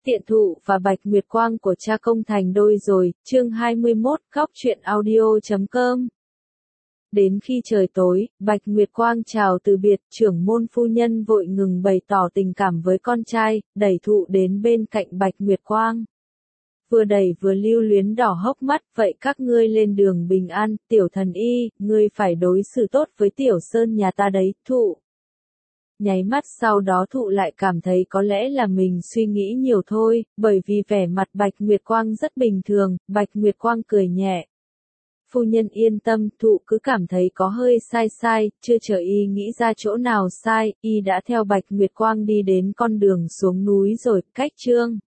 Tiện thụ và Bạch Nguyệt Quang của cha công thành đôi rồi, chương 21, góc truyện audio.com. Đến khi trời tối, Bạch Nguyệt Quang chào từ biệt, trưởng môn phu nhân vội ngừng bày tỏ tình cảm với con trai, đẩy thụ đến bên cạnh Bạch Nguyệt Quang. Vừa đẩy vừa lưu luyến đỏ hốc mắt, vậy các ngươi lên đường bình an, tiểu thần y, ngươi phải đối xử tốt với tiểu sơn nhà ta đấy, thụ. Nháy mắt sau đó thụ lại cảm thấy có lẽ là mình suy nghĩ nhiều thôi, bởi vì vẻ mặt Bạch Nguyệt Quang rất bình thường, Bạch Nguyệt Quang cười nhẹ. Phu nhân yên tâm, thụ cứ cảm thấy có hơi sai, chưa chờ y nghĩ ra chỗ nào sai, y đã theo Bạch Nguyệt Quang đi đến con đường xuống núi rồi, cách Trương